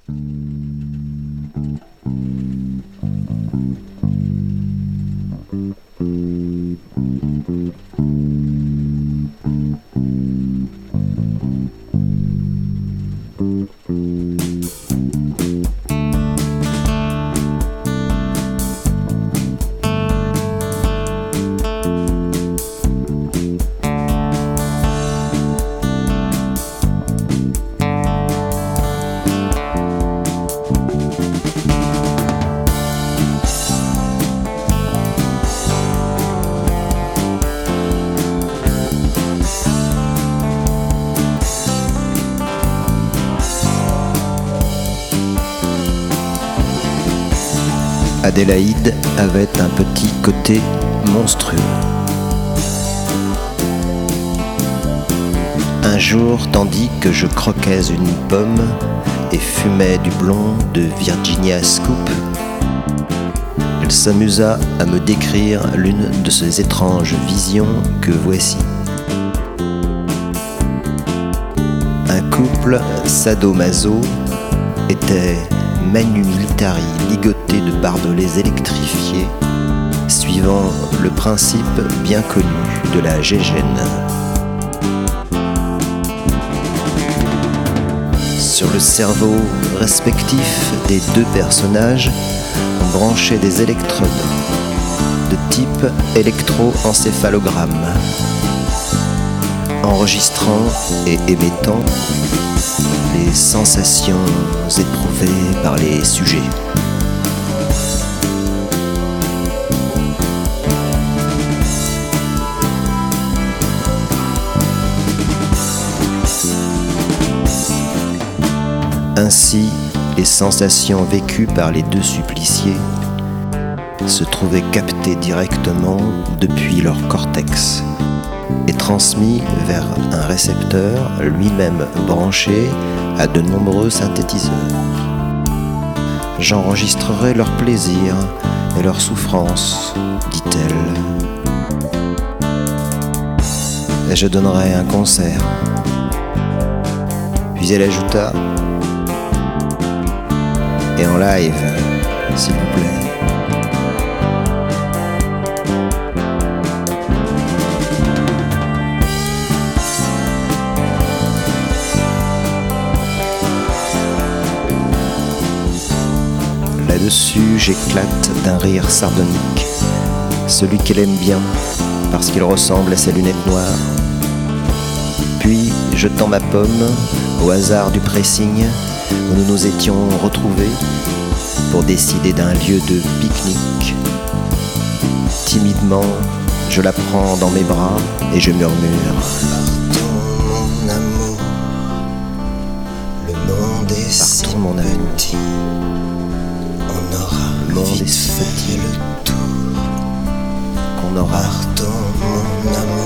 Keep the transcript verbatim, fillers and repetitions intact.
Adélaïde avait un petit côté monstrueux. Un jour, tandis que je croquais une pomme et fumais du blond de Virginia Scoop, elle s'amusa à me décrire l'une de ces étranges visions que voici. Un couple sadomaso était manu militari ligoté de barbelés électrifiés, suivant le principe bien connu de la gégène. Sur le cerveau respectif des deux personnages, on branchait des électrodes de type électroencéphalogramme, enregistrant et émettant les sensations éprouvées par les sujets. Ainsi, les sensations vécues par les deux suppliciés se trouvaient captées directement depuis leur cortex et transmis vers un récepteur lui-même branché à de nombreux synthétiseurs. J'enregistrerai leur plaisir et leur souffrance, dit-elle. Et je donnerai un concert. Puis elle ajouta: et en live, s'il vous plaît. Là-dessus, j'éclate d'un rire sardonique, celui qu'elle aime bien, parce qu'il ressemble à ses lunettes noires. Puis, jetant ma pomme au hasard du pressing où nous nous étions retrouvés pour décider d'un lieu de pique-nique, timidement, je la prends dans mes bras et je murmure: partons mon amour, le monde est partons mon amour. On aura le monde est fait le tour qu'on aura. Partons mon amour.